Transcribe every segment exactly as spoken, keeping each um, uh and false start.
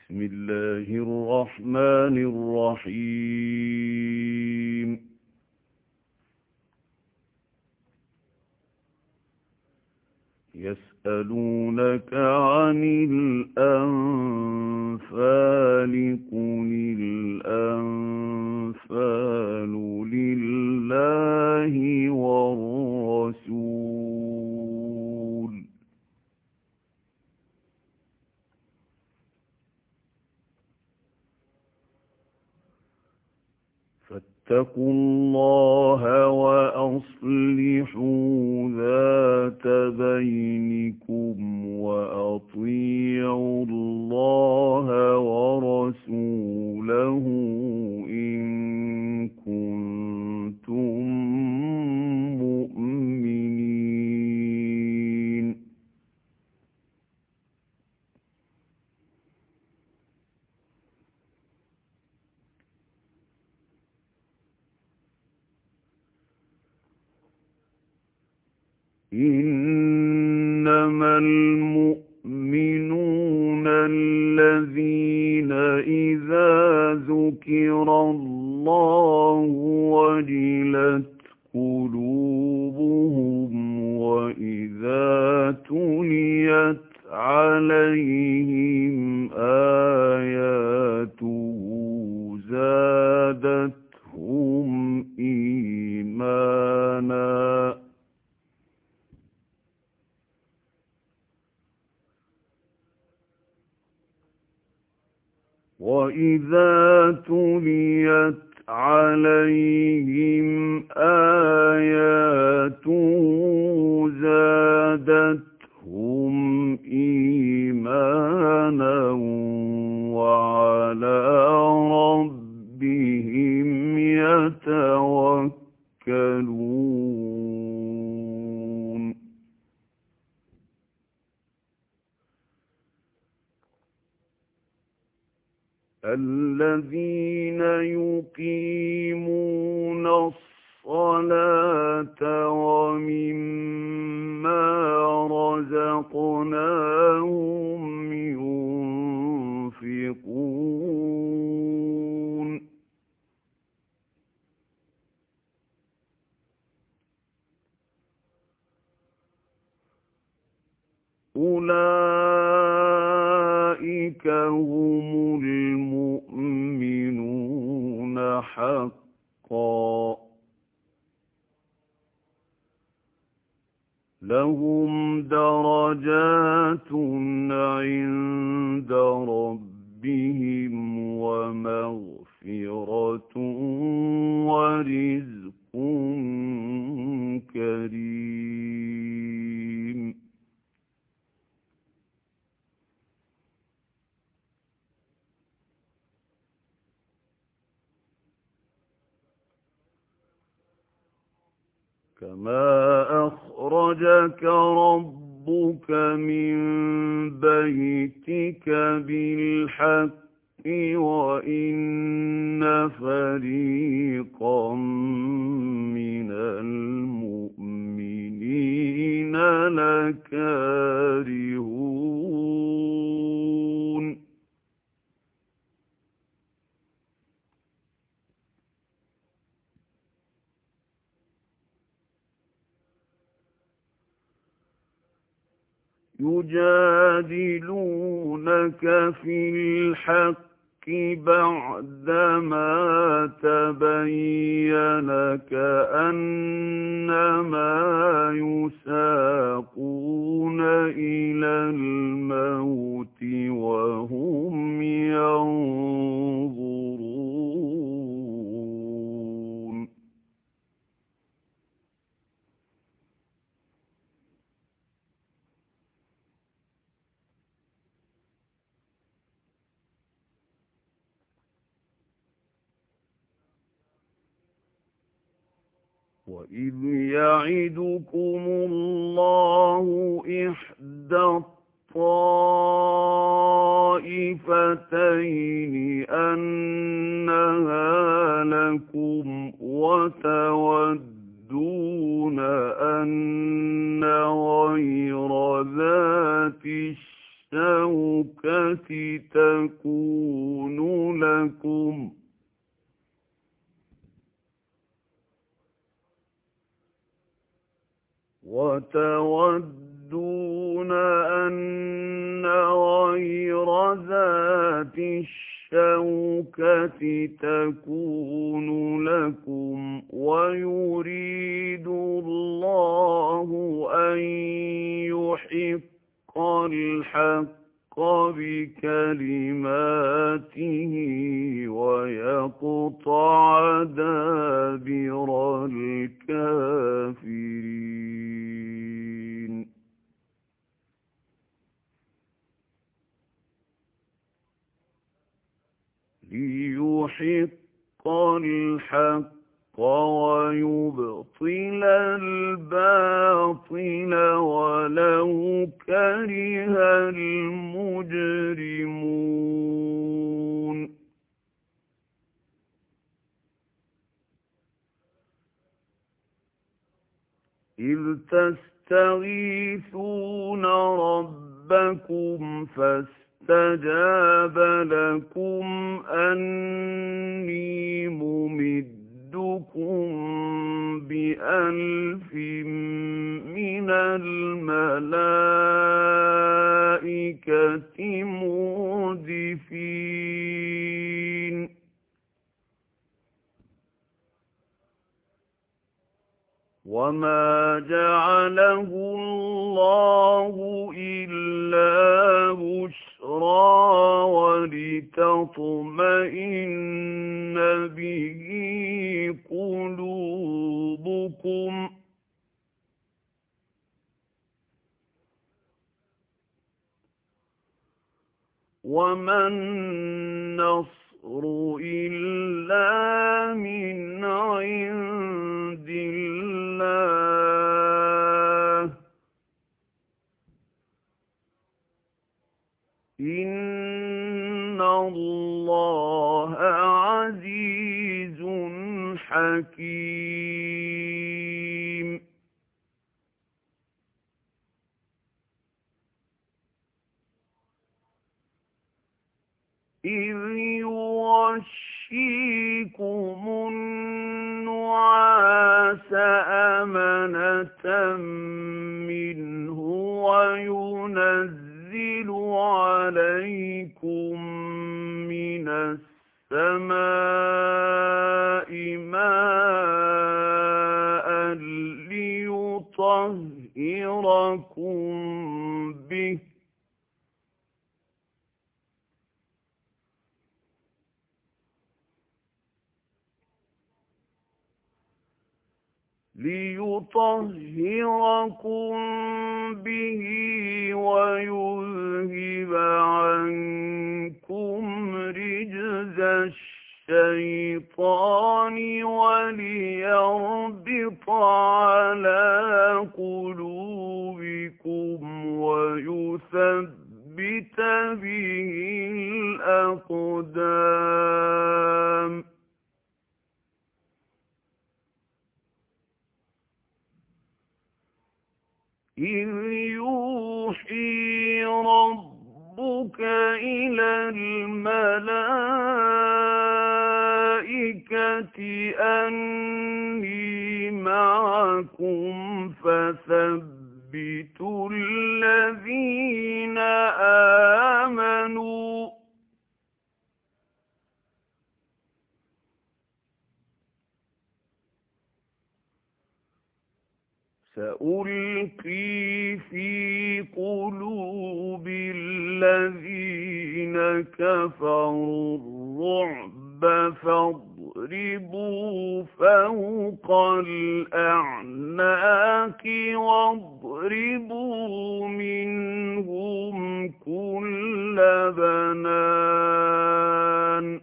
بسم الله الرحمن الرحيم يسألونك عن الأنفال قل الأنفال لله والرسول فاتقوا الله وأصلحوا ذات بينكم وأطيعوا الله ورسوله إن كنتم مؤمنين إنما المؤمنون الذين إذا ذكر الله وجلت قلوبهم وإذا تليت عليهم آياته زادتهم إيمانا وَإِذَا تُلِيَتْ عَلَيْهِمْ آيَاتُهُ زَادَتْهُمْ إِيمَانًا وَعَلَى رَبِّهِمْ يَتَوَكَّلُونَ الذين يقيمون الصلاة ومما رزقناهم ينفقون أولئك هم المؤمنون حقا لهم درجات عند ربهم ومغفرة ورزق كريم كما أخرجك ربك من بيتك بالحق وإن فريقا من المؤمنين لكارهون يجادلونك في الحق بعدما تبين كأنما يساقون إلى الموت وهم ينظرون وَإِذْ يَعِدُكُمُ اللَّهُ إِحْدَى الطَّائِفَتَيْنِ أَنَّهَا لَكُمْ وَتَوَدُّونَ أَنَّ غَيْرَ ذَاتِ الشوكة تكون لكم وتودون أن غير ذات الشوكة تكون لكم ويريد الله أن يحق الحق بكلماته ويقطع دابر الكافرين ليحق الحق ويبطل الباطل ولو كره المجرمون إذ تستغيثون ربكم فاستجاب لكم أني ممدكم بألف من الملائكة مردفين وما جعله الله إلا بشرى ولتطمئن به قلوبكم وما النصر إلا من عند الله إن الله عزيز حكيم إذ يغشيكم النعاس أمنة منه وينزل عليكم من السماء ماء ليطهركم به ليطهركم به ويذهب عنكم رجز الشيطان وليربط على قلوبكم ويثبت به الأقدام إذ يوحي ربك إلى الملائكة أني معكم فثبتوا الذين آمنوا سألقي في قلوب الذين كفروا الرعب فاضربوا فوق الأعناق واضربوا منهم كل بنان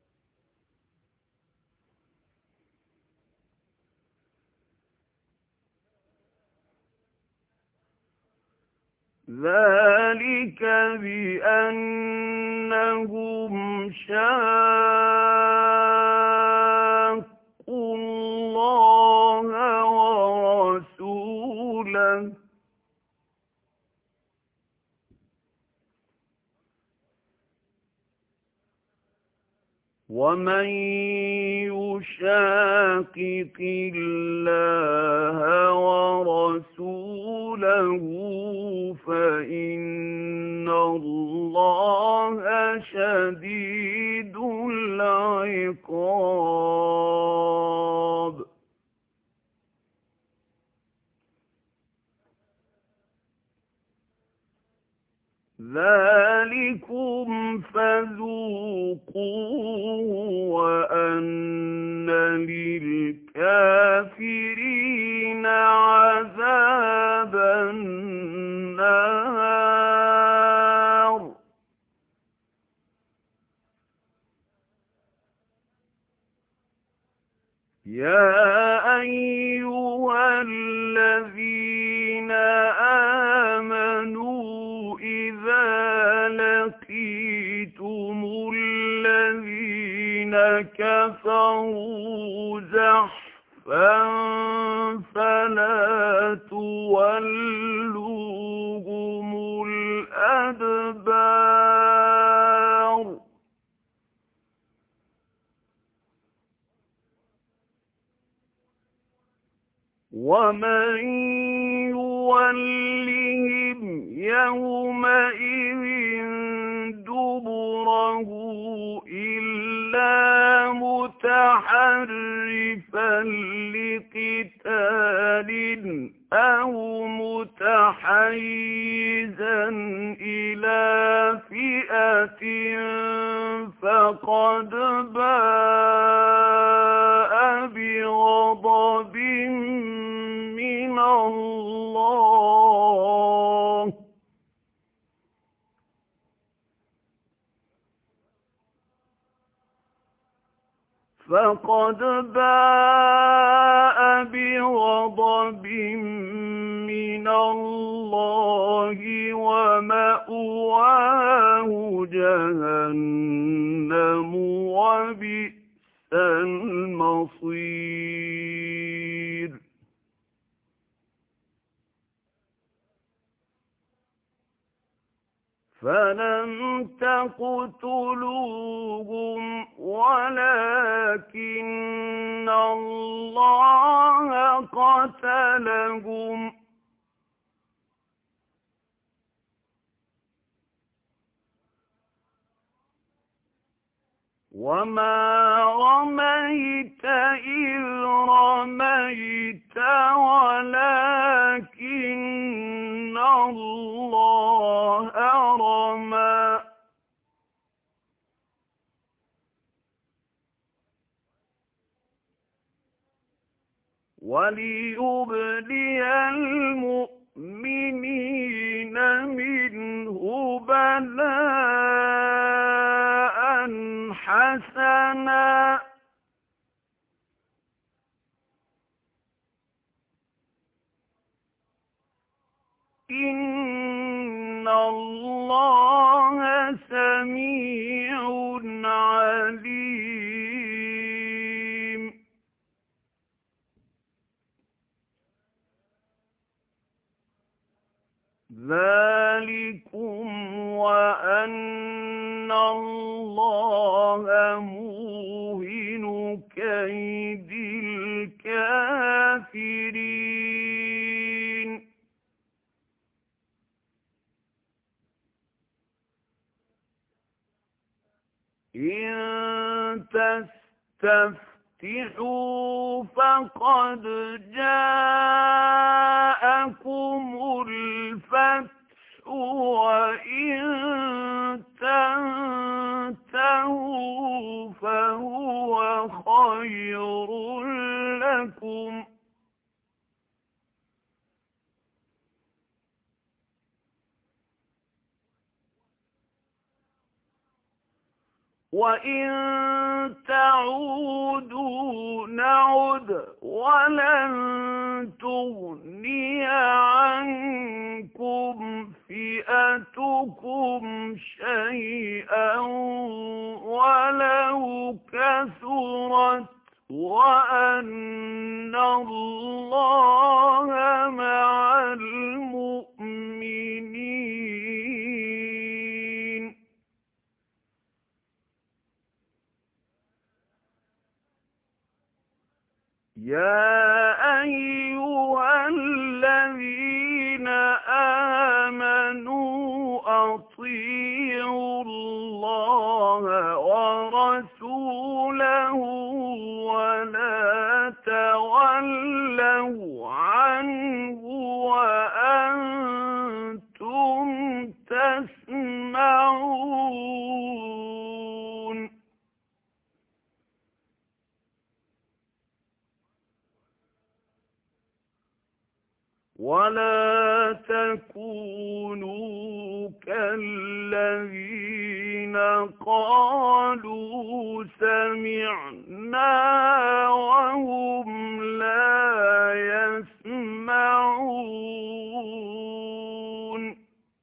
ذلك بأنهم شاقوا الله ورسوله ومن يشاقق الله ورسوله فإن الله شديد العقاب ذلكم فذوقوه وأن للكافرين عذاب النار يا أيها الذين آمنوا إذا لقيتم الذين كفروا زحفا فلا تولوهم الأدبار ومن يولهم يومئذ دبره إلا متحرفا لقتال أو متحيزا إلى فئة فقد باء بغضب من الله فقد باء بغضب من الله ومأواه جهنم وبئس المصير فلم تقتلوهم ولكن الله قتلهم وما رميت إذ رميت ولكن الله رمى وليبلي المؤمنين منه بلاء حسنا إن الله سميع عليم ذلكم وأن الله موهن كيد الكافرين إن تستفتحوا فقد جاءكم الفتح وإن تنتهوا فهو خير لكم وإن تعودوا نعد ولن تغني عنكم فئتكم شيئا ولو كثرت وأن الله مع المؤمنين. وَأَطِيعُوا اللَّهَ وَرَسُولَهُ وَلَا تَوَلَّوْا عَنْهُ وَأَنْتُمْ تَسْمَعُونَ وَلَا تَكُونُوا كَالَّذِينَ قَالُوا سَمِعْنَا وَهُمْ لَا يَسْمَعُونَ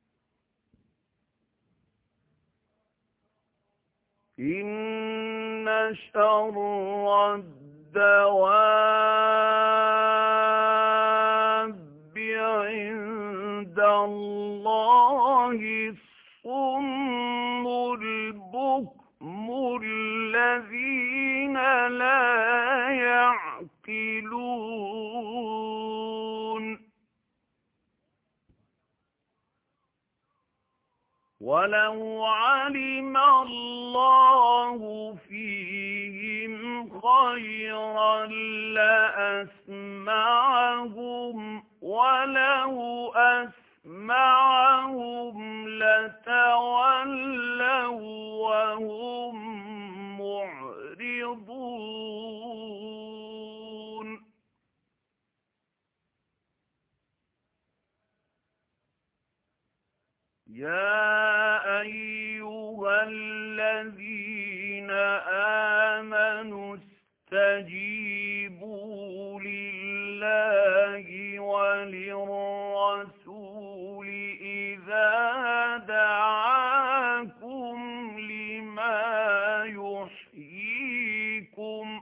إِنَّ شَرَّ الدَّوَابِّ عِندَ اللَّهِ الصُّمُّ الْبُكْمُ الَّذِينَ لَا يَعْقِلُونَ وَلَوْ عَلِمَ اللَّهُ فِيهِمْ خَيْرًا لَّأَسْمَعَهُمْ وَلَوْ أَسْمَعَهُمْ لَتَوَلَّوْا وَهُم مُّعْرِضُونَ يَا أَيُّهَا الَّذِينَ آمَنُوا اسْتَجِيبُوا لِلَّهِ وَلِلرَّسُولِ إِذَا دَعَاكُمْ لِمَا يُحْيِيكُمْ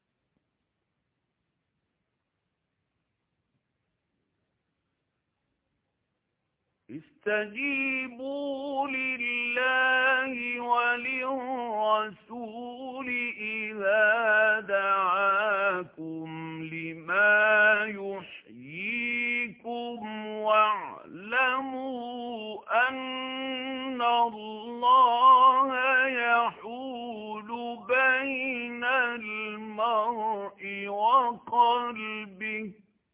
اسْتَجِيبُوا لِلَّهِ وَلِلرَّسُولِ إِذَا دَعَاكُمْ لِمَا يُحْيِيكُمْ وَاعْلَمُوا أَنَّ اللَّهَ يَحُولُ بَيْنَ الْمَرْءِ وَقَلْبِهِ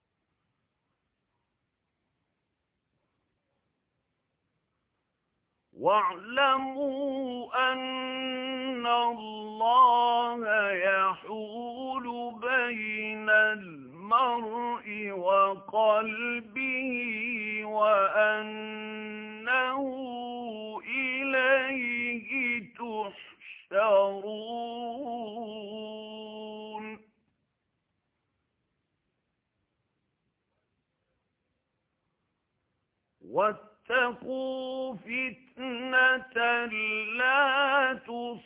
وَاعْلَمُوا أَنَّ اللَّهَ يَحُولُ بَيْنَ الْمَرْءِ وَقَلْبِهِ وَأَنَّهُ إِلَيْهِ تُحْشَرُونَ وَاتَّقُوا فِتْنَةً لَّا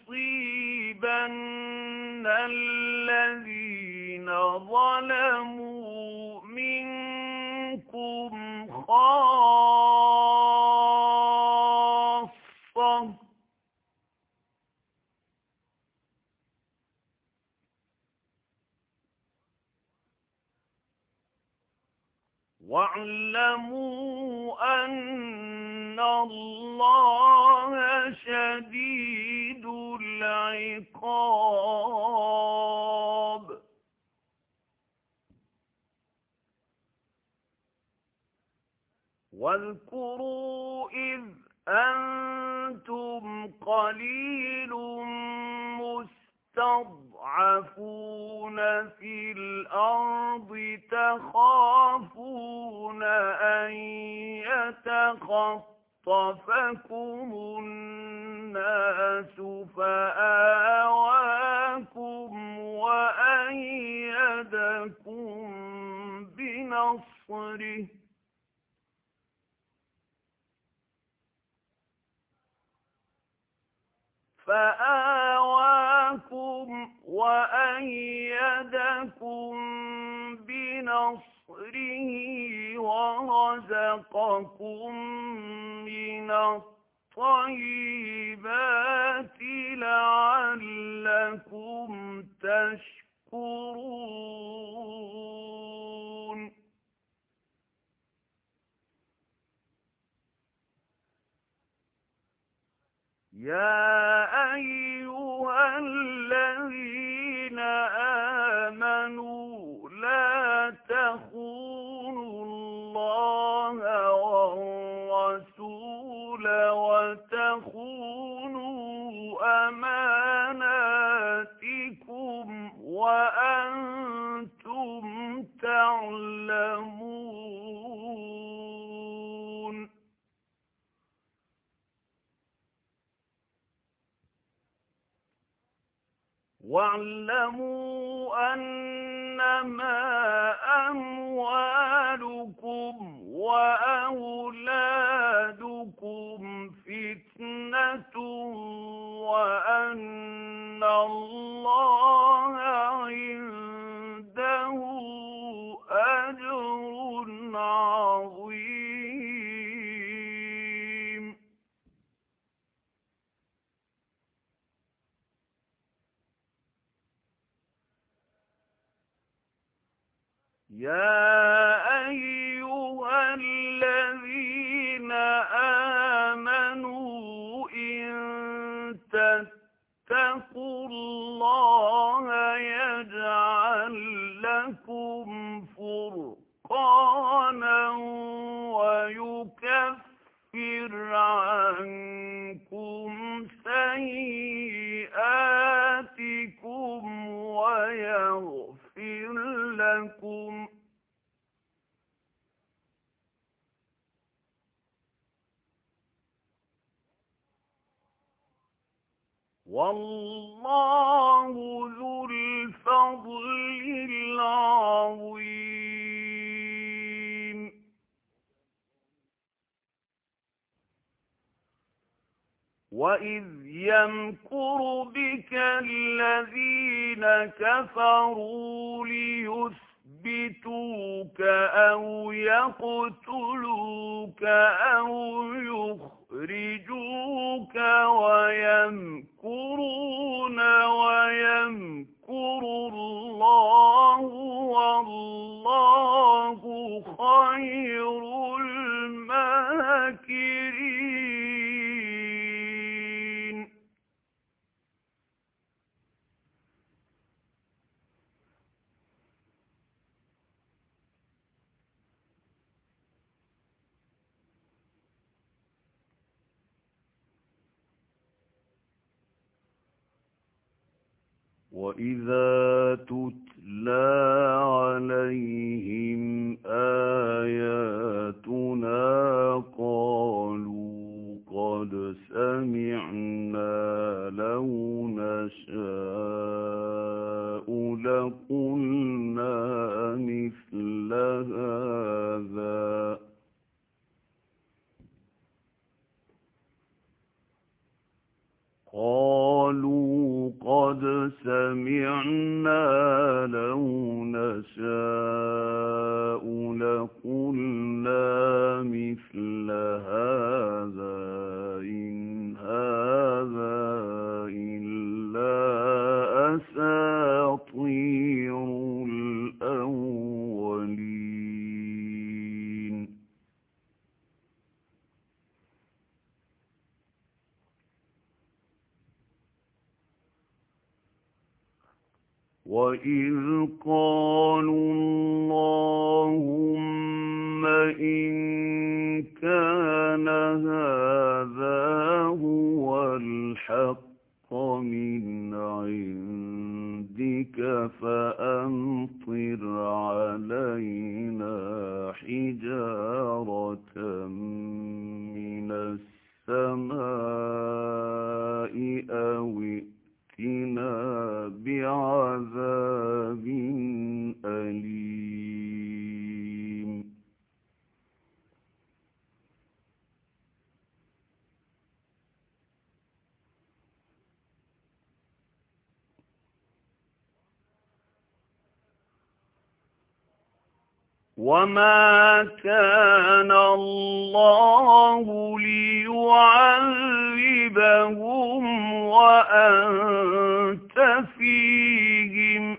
تُصِيبَنَّ الَّذِينَ ظَلَمُوا مِنكُمْ خَاصَّةً وَاعْلَمُوا أَنَّ اللَّهَ شَدِيدُ الْعِقَابِ وَاذْكُرُوا إِذْ أَنتُمْ قَلِيلٌ مُّسْتَضْعَفُونَ فِي الْأَرْضِ تَخَافُونَ أَن يَتَخَطَّفَكُمُ النَّاسُ فَآوَاكُمْ وَأَيَّدَكُم بِنَصْرِهِ فآواكم وأيدكم بنصره ورزقكم من الطيبات لعلكم تشكرون يا أيها الذين آمنوا لا تخونوا الله والرسول وتخونوا أماناتكم وأنتم تعلمون. واعلموا أنما أموالكم وأولادكم فتنة وأن الله عنده أجر عظيم. يا أيها الذين آمنوا إن تتقوا الله يجعل لكم فرقانا ويكفر عنكم سيئاتكم ويغفر لكم والله ذو الفضل العظيم. وإذ يمكر بك الذين كفروا ليثبتوك أو يقتلوك أو يخرجوك ويمكرون ويمكر الله والله خير الماكرين. وَإِذَا تُتْلَى عَلَيْهِمْ آيَاتُنَا قَالُوا قَدْ سَمِعْنَا لَوْ نَشَاءُ لَقُلْنَا مِثْلَ هَذَا قالوا قد سمعنا لو نشاء لقلنا مثل هذا إن هذا إلا أساطير الأولين. وَإِذْ قَالُوا اللَّهُمَّ إِن كَانَ هَذَا هُوَ الْحَقَّ مِنْ عِندِكَ فَأَمْطِرْ عَلَيْنَا حِجَارَةً مِنَ السَّمَاءِ أَوْ ائْتِنَا بِعَذَابٍ أَلِيمٍ. وَمَا كَانَ اللَّهُ لِيُعَذِّبَهُمْ وَأَنْتَ فِيهِمْ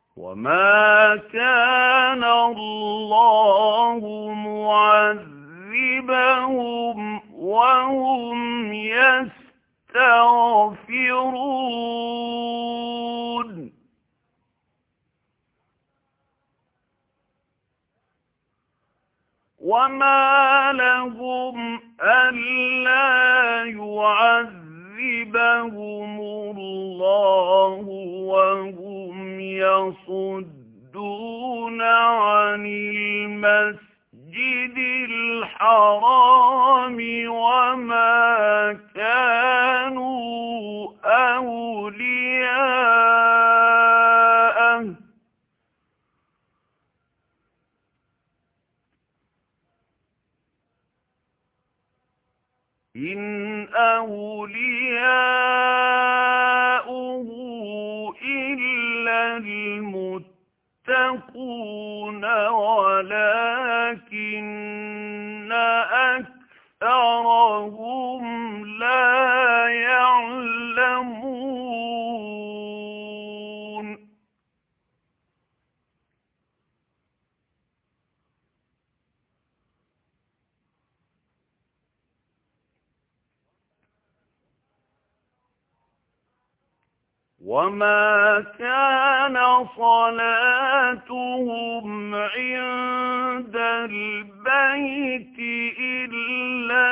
وَمَا كَانَ اللَّهُ مُعَذِّبَهُمْ يعذبهم وهم يستغفرون وما لهم ألا يعذبهم الله وهم يصدون عن المسجد الحرام وما كانوا أولياءه إن أولياؤه إلا المتقون ولكن أكثرهم لا يعلمون وما كان صلاتهم عند البيت إلا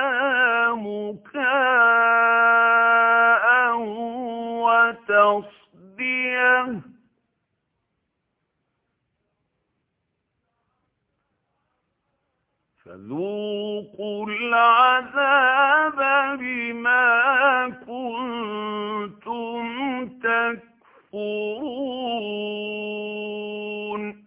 مكاء وتصديه فذوقوا العذاب بما كنتم تكفرون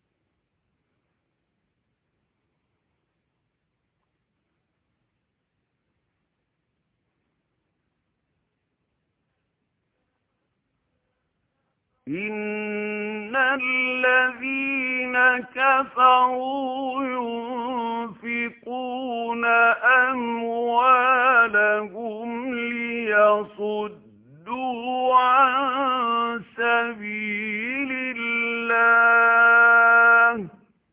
إن الذين كفروا ينفقون أموالهم ليصدوا عن سبيل الله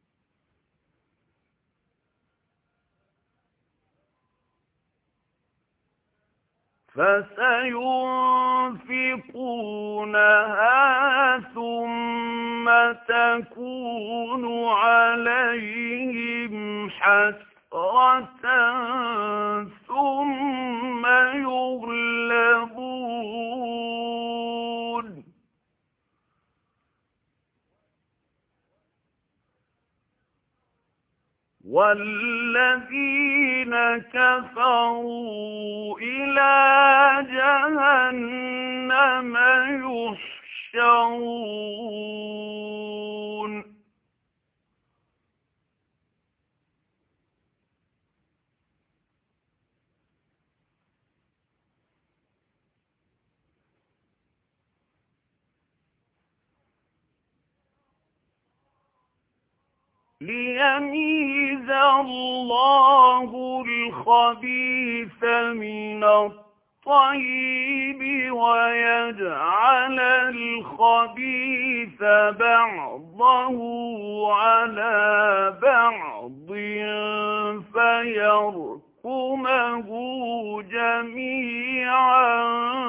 فسينفقونها ثم تكون عليهم حسرة ثم يغلبون والذين كفروا إلى جهنم يحشرون ليميز الله الخبيث من الطيب ويجعل الخبيث بعضه على بعض فيركمه جميعا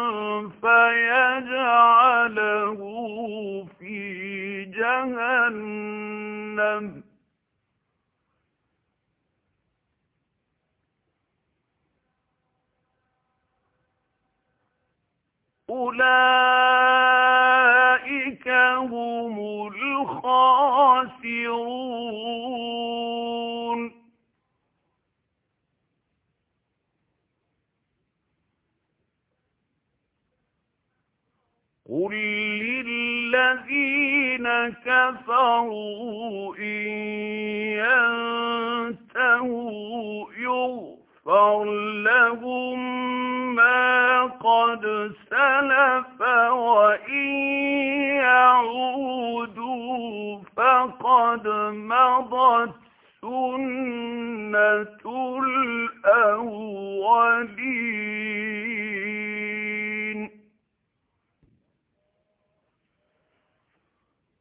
فيجعله في جهنم أولئك هم الخاسرون قل للذين كفروا إن ينتهوا يغفر لهم ما قد سلف وإن يعودوا فقد مضت سنة الأولين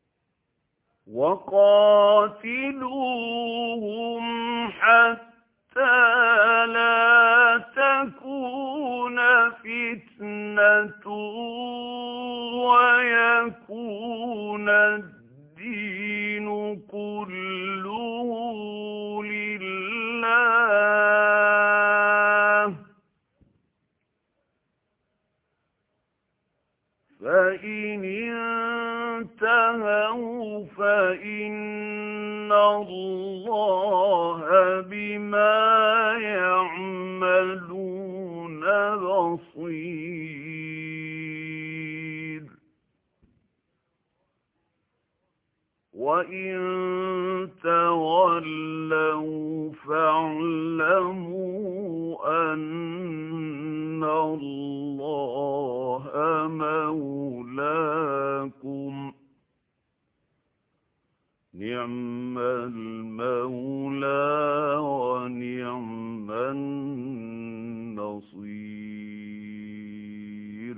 وقاتلوهم حتى لا تكون فتنة ويكون الدين كله لله. فإن انتهوا فإن الله بما يعملون بصير. وإن تولوا فاعلموا أن الله مولاكم نعم المولى ونعم النصير.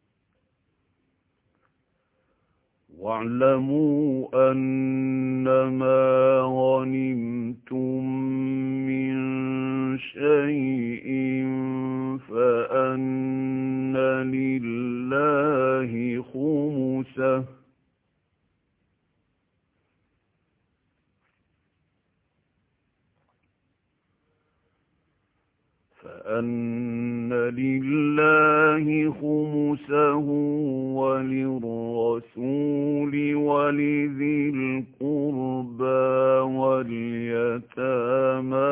واعلموا أنما غنمتم من شيء فأن لله خمسه فأن لله خمسه وللرسول ولذي القربى واليتامى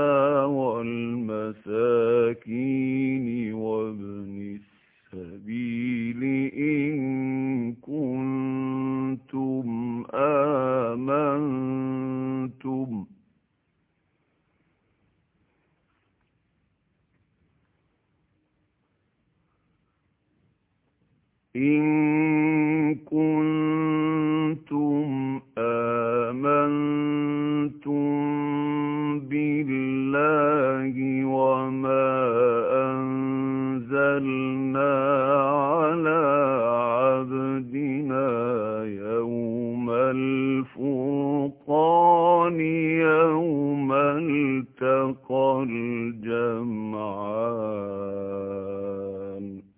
والمساكين وابن السبيل إن كنتم آمنتم إن كنتم آمنتم بالله وما أنزلنا على عبدنا يوم الفرقان يوم التقى الجمعان.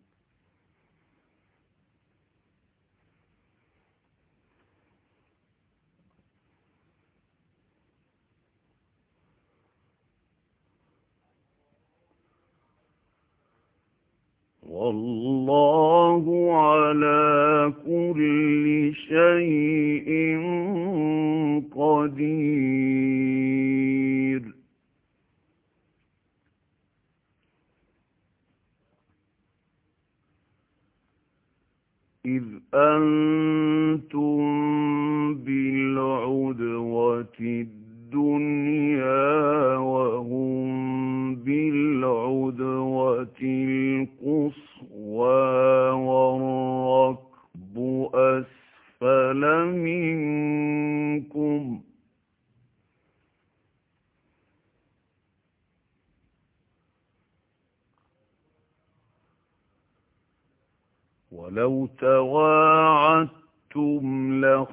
والله على كل شيء قدير. إذ أنتم بالعدوة الدنيا وهم بالعدوة القصوى والركب أسفل منكم ولو تواعدتم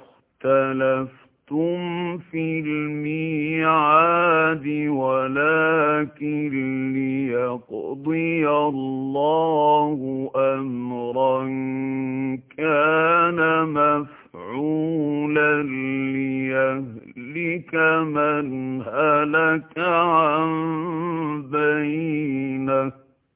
لاختلفتم في الميعاد ولكن ليقضي الله أمرا كان مفعولا ليهلك من هلك عن بينه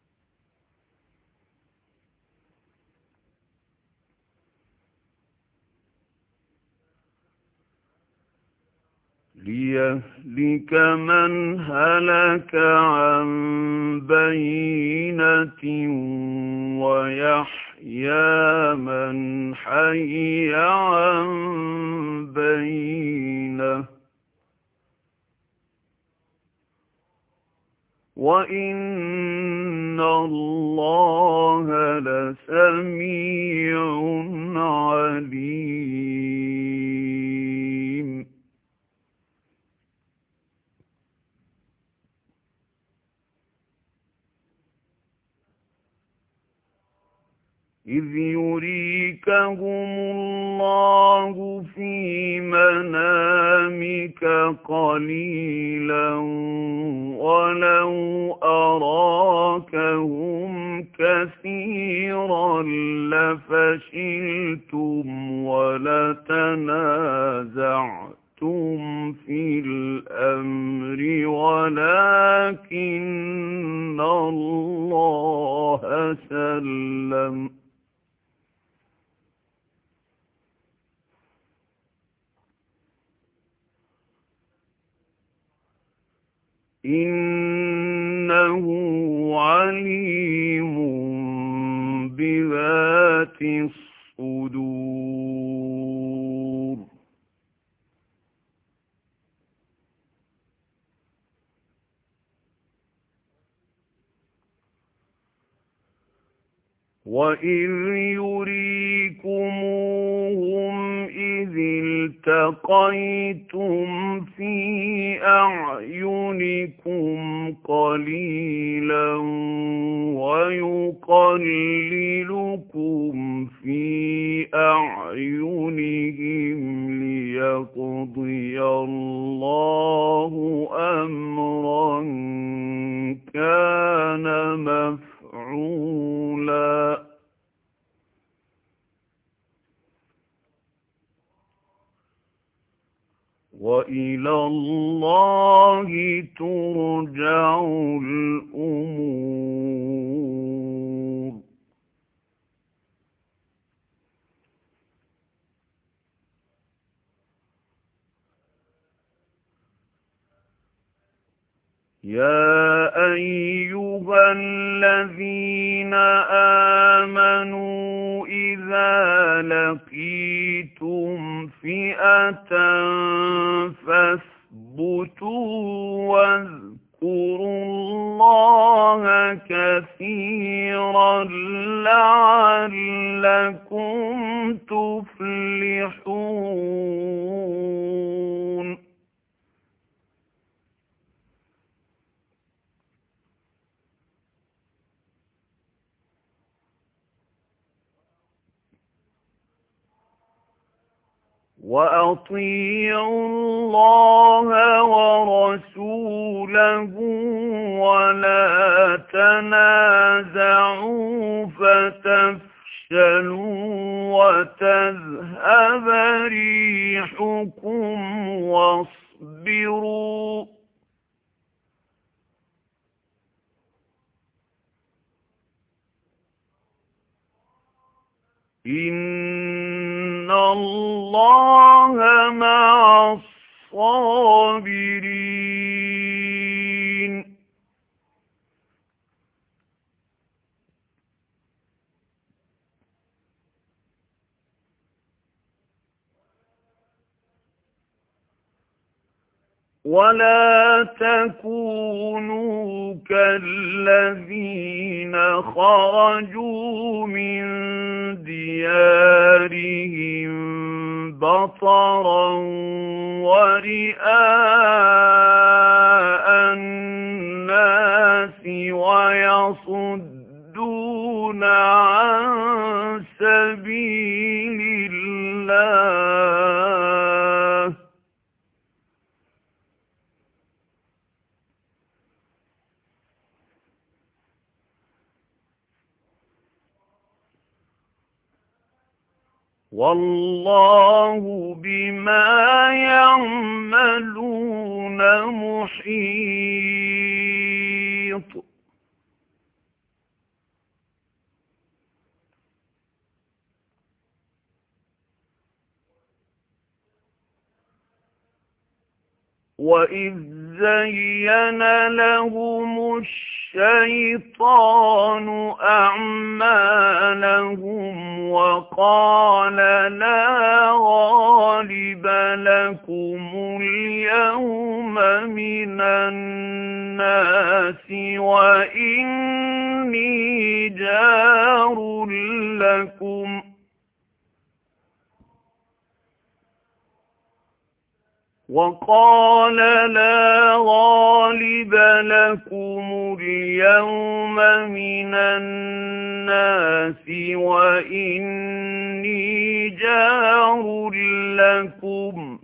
ليهلك من هلك عن بينة ويحيى من حي عن بينة وإن الله لسميع عليم. إذ يريكهم الله في منامك قليلا ولو أراكهم كثيرا لفشلتم ولتنازعتم في الأمر ولكن الله سلم إنه عليم بذات الصدور وإذ يريكموهم إذ التقيتم في أعينكم قليلا ويقللكم في أعينهم ليقضي الله أمرا كان مفعولا وإلى الله ترجع الأمور يا أيها الذين آمنوا إذا لقيتم فئة فاثبتوا واذكروا الله كثيرا لعلكم تفلحون وأطيعوا الله ورسوله ولا تنازعوا فتفشلوا وتذهب ريحكم واصبروا إن الله مع الصابرين ولا تكونوا كالذين خرجوا من ديارهم بطرا ورئاء الناس ويصدون عن سبيل الله والله بما يعملون محيط وَإِذْ زَيَّنَ لَهُمُ الشَّيْطَانُ أَعْمَالَهُمْ وَقَالَ لَا غَالِبَ لَكُمُ الْيَوْمَ مِنَ النَّاسِ وَإِنِّي جَارٌ لَكُمْ وقال لا غالب لكم اليوم من الناس وإني جار لكم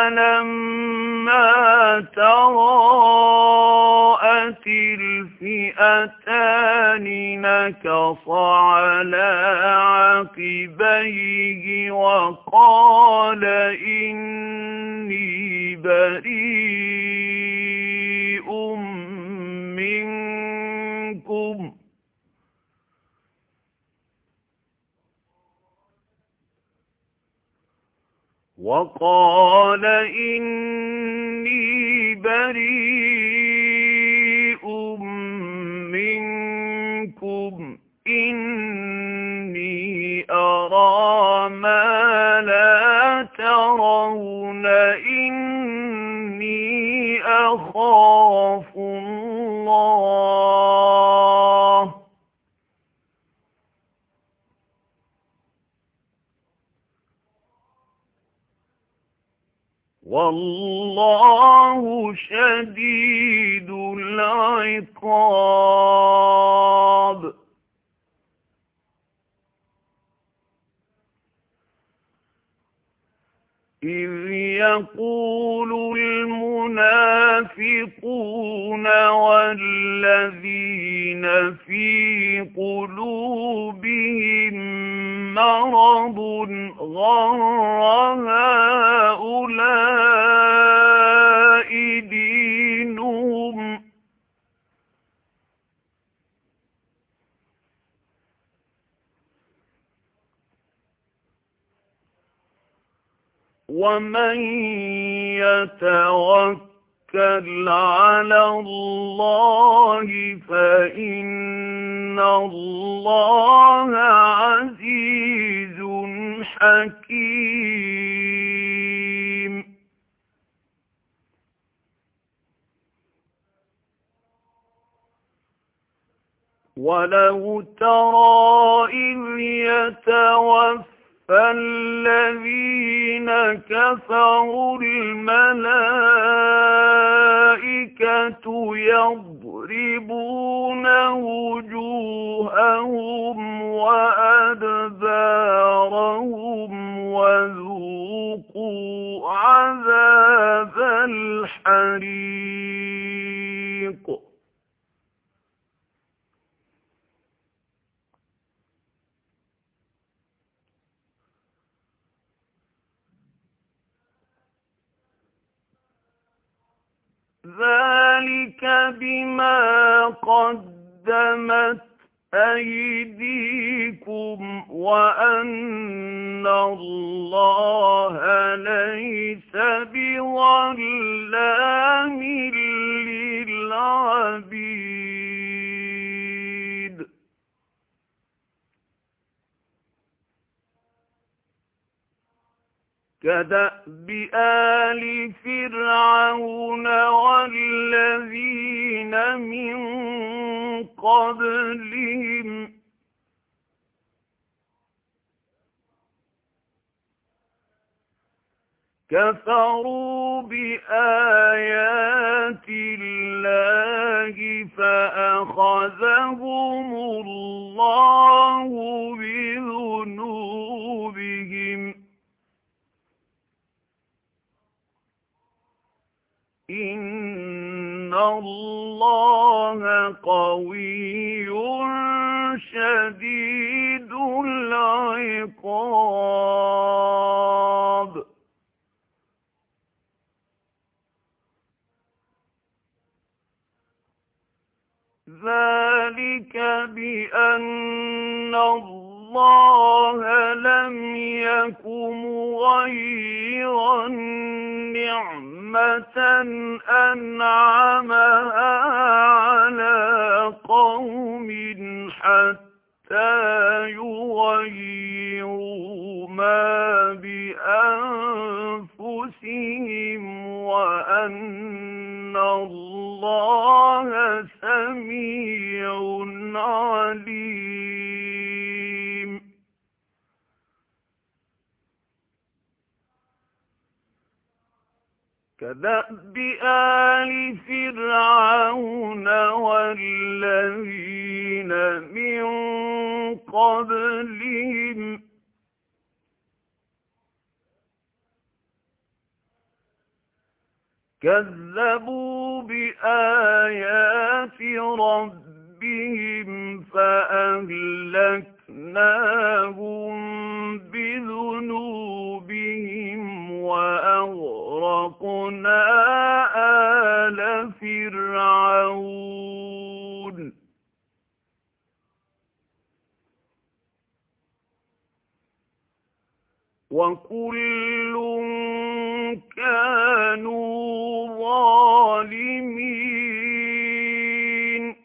فلما تراءت الفئتان نكص على عقبيه وقال إني بريء منكم وقال إني بريء منكم إني أرى ما لا ترون إني أخاف الله والله شديد العقاب إذ يقول المنافقون والذين في قلوبهم مرض غر هؤلاء دينهم ومن يتوكل على الله فإن الله عزيز حكيم ولو ترى إذ يتوفى فالذين كفروا الملائكة يضربون وجوههم وأدبارهم وذوقوا عذاب الحريق ذلك بما قدمت أيديكم وأن الله ليس بظلام للعبيد كدأب آل فرعون والذين من قبلهم كفروا بآيات الله فأخذهم الله بذنوبهم إن الله قوي شديد العقاب ذلك بأن الله لم يك مغيرا نعمة أنعمها على قوم حتى يغيروا ما بأنفسهم وأن الله سميع عليم كدأب آل فرعون والذين من قبلهم كذبوا بآيات ربهم فأهلكناهم بذنوبهم وأغرقنا آل فرعون وكل كانوا ظالمين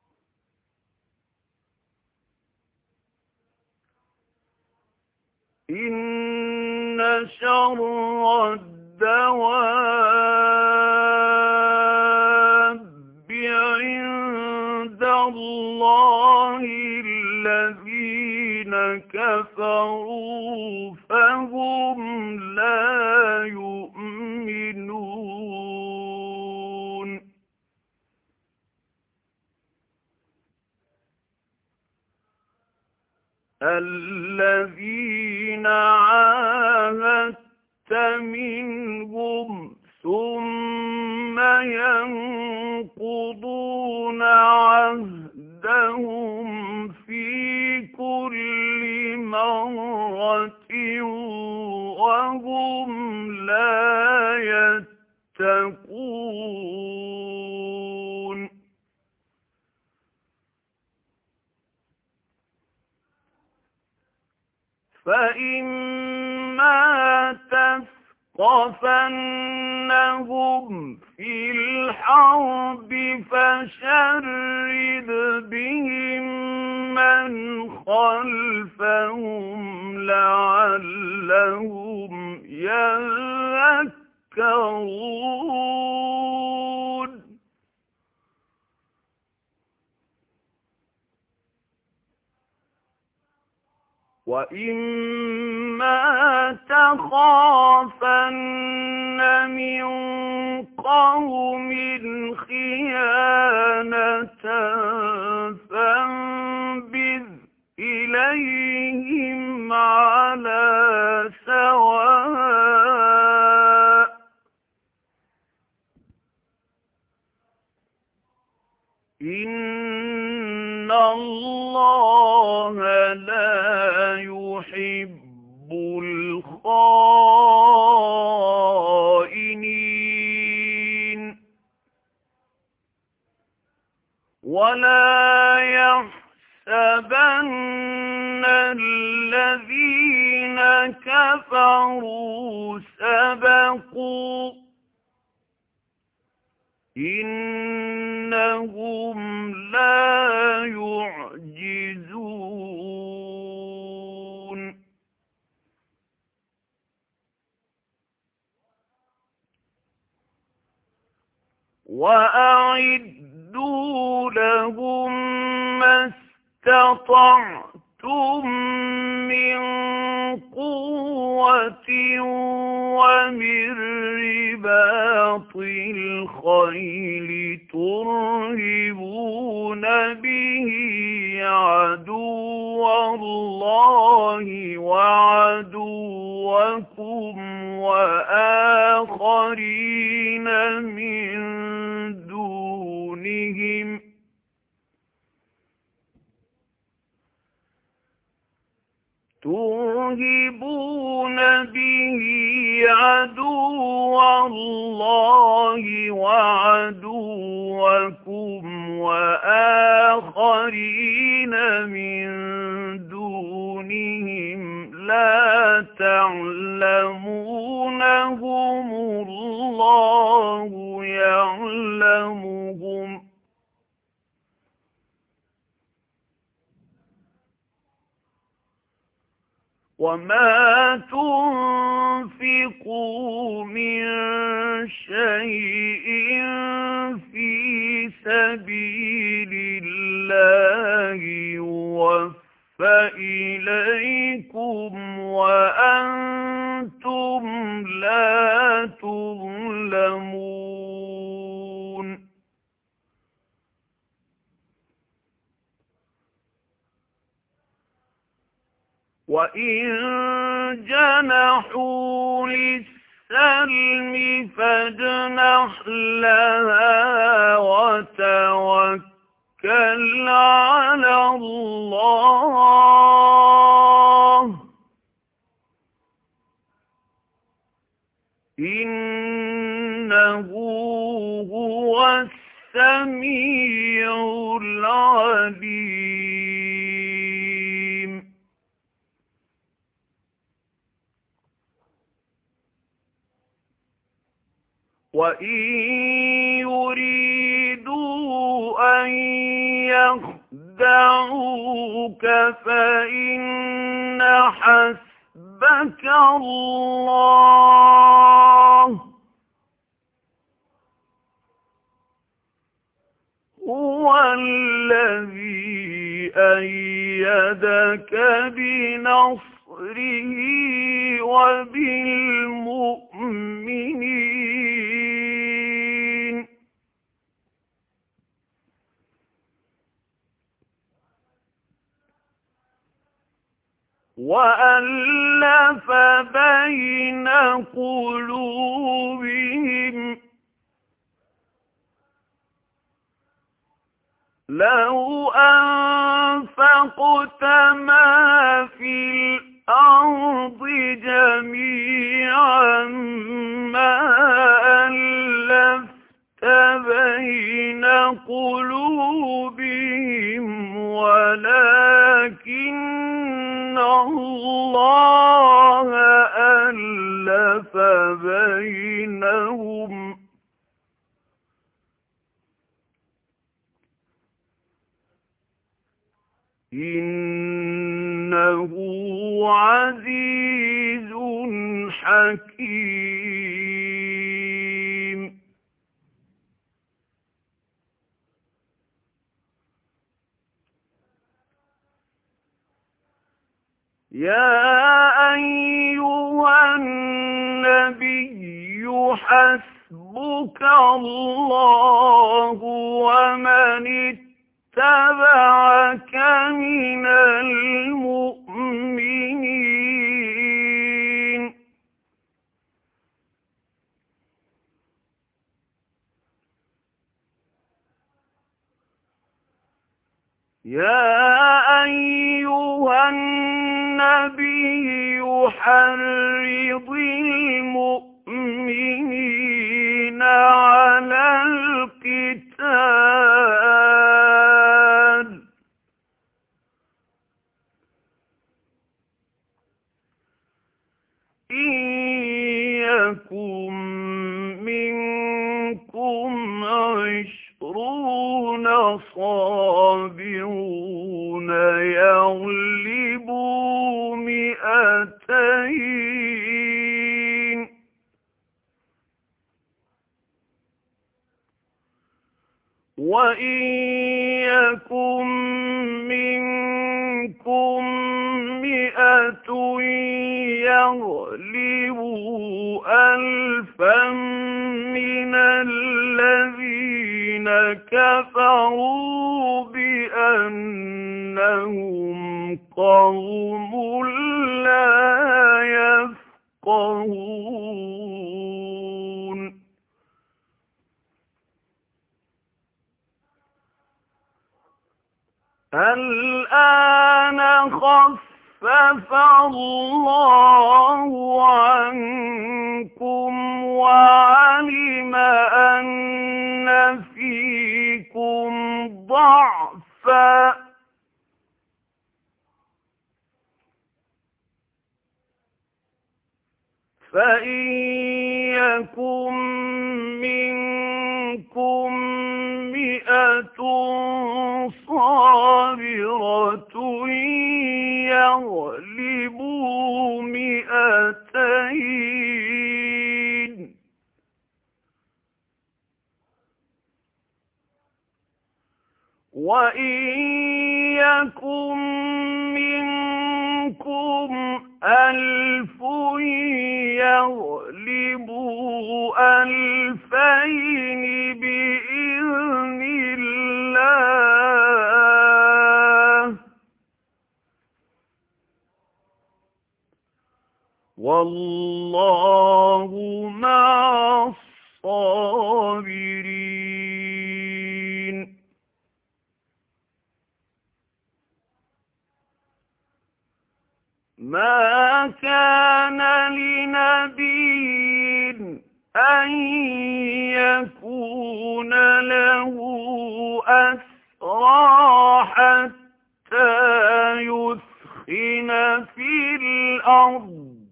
إن شر الدواب عند الله الذين كفروا فهم لا يؤمنون الذين عاهدت منهم ثم ينقضون عهدهم في كل مرة وهم لا يتقون فإما تثقفنهم في الحرب فشرد بهم من خلفهم لعلهم يذكرون وَإِمَّا تَخَافَنَّ مِنْ قَوْمٍ خِيَانَةً فَانبِذْ إِلَيْهِمْ عَلَى سَوَاءٍ إِنَّ اللَّهَ لَا يُحِبُّ الْخَائِنِينَ وَلَا يَحْسَبَنَّ الَّذِينَ كَفَرُوا سَبَقُوا إِنَّهُمْ لَا يُعْجِزُونَ وَأَعِدُّوا لَهُم مَّا اسْتَطَعْتُم مِّن قُوَّةٍ وَمِن رِّبَاطِ الْخَيْلِ تُرْهِبُونَ بِهِ عَدُوَّ اللَّهِ وَعَدُوَّكُمْ وَآخَرِينَ مِن دُونِهِمْ تُرْهِبُونَ بِهِ عَدُوَّ اللَّهِ وَعَدُوَّكُمْ وَآخَرِينَ مِن دُونِهِمْ لَا تَعْلَمُونَهُمُ اللَّهُ يَعْلَمُهُمْ وَمَا تُنْفِقُوا مِنْ شَيْءٍ فِي سَبِيلِ اللَّهِ يُوَفَّ إِلَيْكُمْ وَأَنْتُمْ لَا تُظْلَمُونَ وَإِن جَنَحُوا لِلسَّلْمِ فَاجْنَحْ لَهَا وَتَوَكَّلْ عَلَى اللَّهِ إِنَّهُ هُوَ السَّمِيعُ الْعَلِيمُ. وَإِن يُرِيدُوا أَن يَخْدَعُوكَ فَإِنَّ حَسْبَكَ اللَّهُ هُوَ الَّذِي أَيَّدَكَ بِنَصْرِهِ وَبِالْمُؤْمِنِينَ. وَأَلَّفَ بَيْنَ قُلُوبِهِمْ لَوْ أَنفَقْتَ مَا فِي الْأَرْضِ جَمِيعًا مَا أَلَّفْتَ بَيْنَ قُلُوبِهِمْ وَلَكِنَّ اللَّهَ أَلَّفَ بَيْنَهُمْ إِنَّهُ عَزِيزٌ حَكِيمٌ. يَا أَيُّهَا النَّبِيُّ حَسْبُكَ اللَّهُ وَمَنِ اتَّبَعَكَ مِنَ الْمُؤْمِنِينَ. يَا أَيُّهَا النَّبِيُّ حَرِّضِ الْمُؤْمِنِينَ عَلَى الْقِتَالِ إِن يَكُن مِّنكُمْ عِشْرُونَ صَابِرُونَ يَغْلِبُوا مِائَتَيْنِ وَإِن يَكُن مِّنكُم مِّائَةٌ يَغْلِبُوا أَلْفًا مِّنَ الَّذِينَ كَفَرُوا بِأَنَّهُمْ قَوْمٌ لَّا يَفْقَهُونَ. الْآنَ خَفَّفَ اللَّهُ عَنكُمْ وَعَلِمَ أَنَّ فِيكُمْ ضَعْفًا فَإِن يَكُن مِّنكُم مِّائَةٌ صَابِرَةٌ يَغْلِبُوا مِائَتَيْنِ وَإِن يَكُن مِّنكُمْ أَلْفٌ يَغْلِبُوا أَلْفَيْنِ بِإِذْنِ اللَّهِ وَاللَّهُ مَعَ الصَّابِرِينَ مَا كَانَ لِنَبِيٍّ أَن يَكُونَ لَهُ أَسْرَىٰ حَتَّىٰ يُثْخِنَ فِي الْأَرْضِ ۚ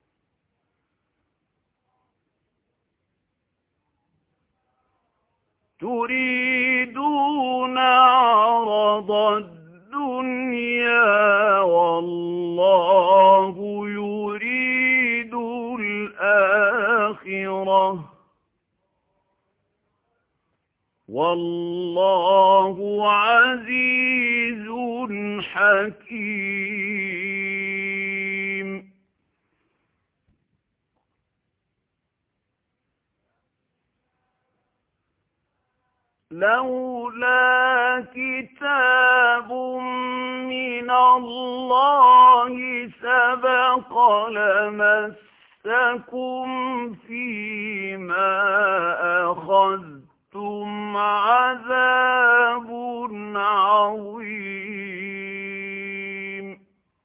تُرِيدُونَ عَرَضَ الدُّنْيَا وَاللَّهُ يُرِيدُ الْآخِرَةَ ۗ وَاللَّهُ عَزِيزٌ حَكِيمٌ لَوْلَا كِتَابٌ مِّنَ اللَّهِ سَبَقَ لَمَسَّكُمْ فِيمَا أَخَذْتُمْ عَذَابٌ عَظِيمٌ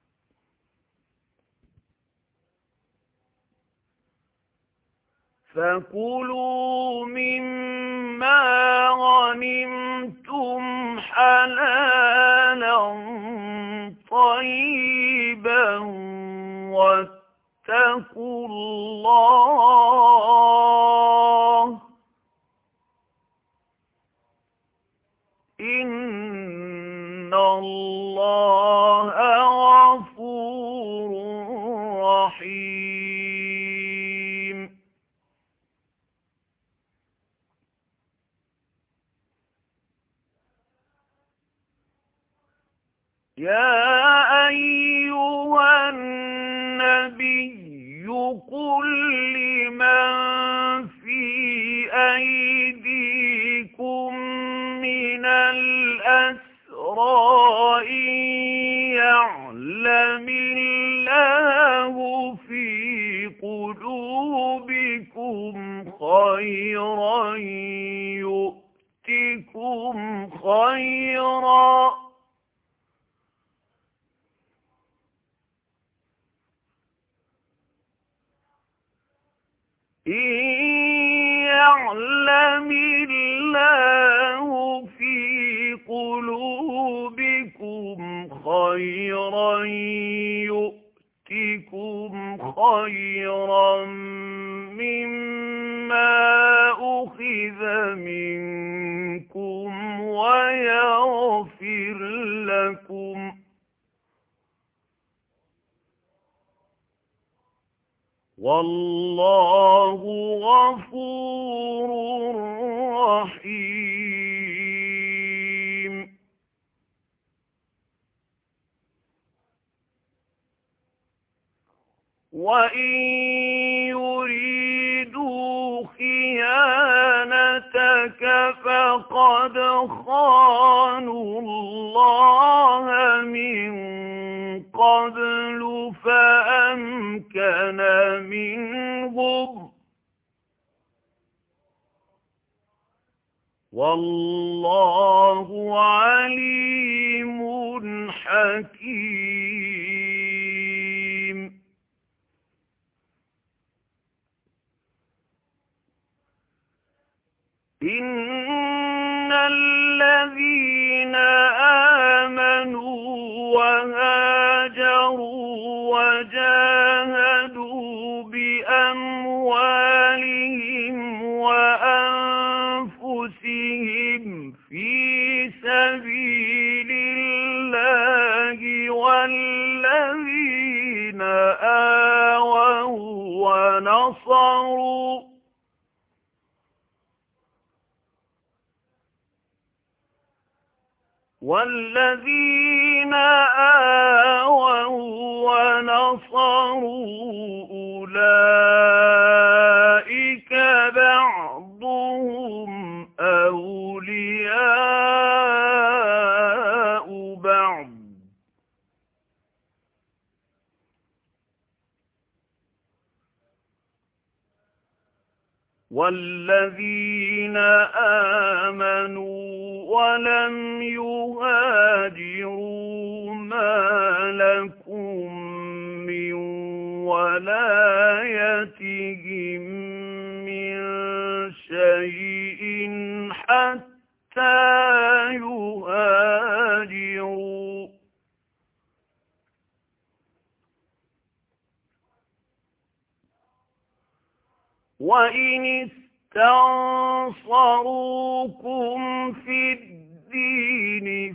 فَكُلُوا مِمَّا غَنِمْتُمْ حَلَالًا طَيِّبًا وَاتَّقُوا اللَّهَ ۚ إِنَّ اللَّهَ غَفُورٌ رَّحِيمٌ يَا أَيُّهَا النَّبِيُّ قُل لِّمَن فِي أَيْدِيكُم مِّنَ الْأَسْرَىٰ إِن يَعْلَمِ اللَّهُ فِي قُلُوبِكُمْ خَيْرًا يُؤْتِكُمْ خَيْرًا إِن يَعْلَمِ اللَّهُ فِي قُلُوبِكُمْ خَيْرًا يُؤْتِكُمْ خَيْرًا مِّمَّا أُخِذَ مِنكُمْ وَيَغْفِرْ لَكُمْ ۗ وَاللَّهُ غَفُورٌ رَّحِيمٌ وَإِن يُرِيدُوا خِيَانَتَكَ فَقَدْ خَانُوا اللَّهَ مِن قَبْلُ فَأَمْكَنَ مِنْهُمْ ۗ وَاللَّهُ عَلِيمٌ حَكِيمٌ إِنَّ الَّذِينَ آمَنُوا وَهَاجَرُوا وَجَاهَدُوا بِأَمْوَالِهِمْ وَأَنفُسِهِمْ فِي سَبِيلِ اللَّهِ وَالَّذِينَ آوَوا وَّنَصَرُوا وَالَّذِينَ آوَوا وَّنَصَرُوا أُولَٰئِكَ بَعْضُهُمْ أَوْلِيَاءُ بَعْضٍ ۚ والذين آمنوا ولم يهاجروا ما لكم من ولايتهم من شيء حتى يهاجروا وإن استنصروكم في الدين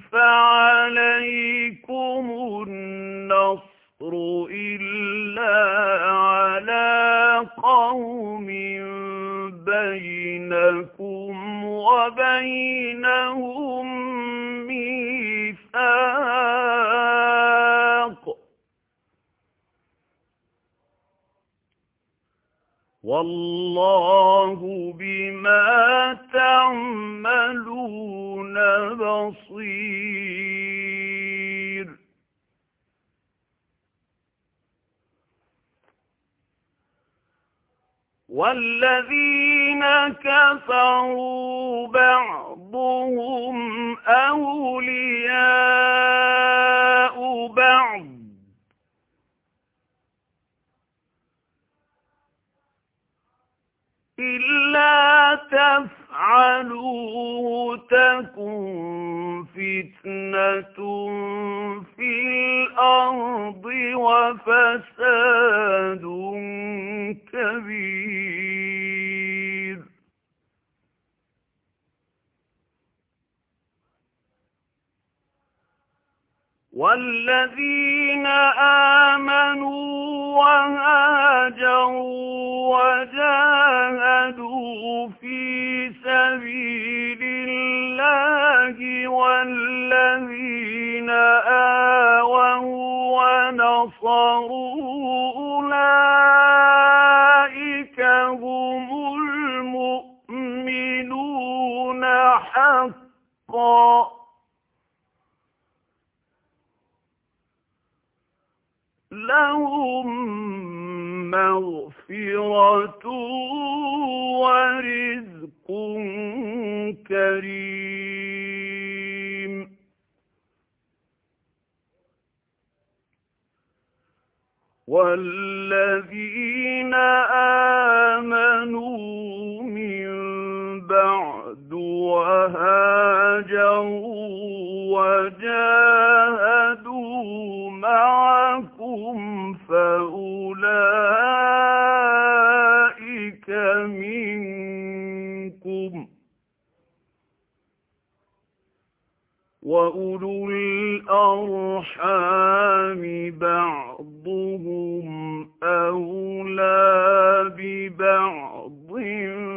فعليكم النصر إلا على قوم بينكم وبينهم ميثاق والله بما تعملون بصير والذين كفروا بعضهم أولياء بعض إلا تفعلوه تكن فتنة في الأرض وفساد كبير والذين آمنوا وهاجروا وجاهدوا في سبيل الله والذين آووا ونصروا أولئك هم المؤمنون حقا لهم مغفرة ورزق كريم والذين آمنوا من بعد وهاجروا وجاهدوا معكم فأولئك منكم وأولو الأرحام بعضهم أولى ببعض